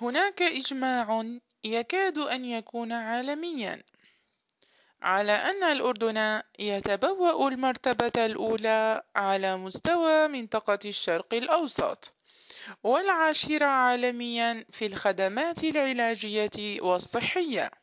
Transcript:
هناك إجماع يكاد أن يكون عالميا على أن الأردن يتبوأ المرتبة الأولى على مستوى منطقة الشرق الأوسط، والعاشرة عالميا في الخدمات العلاجية والصحية.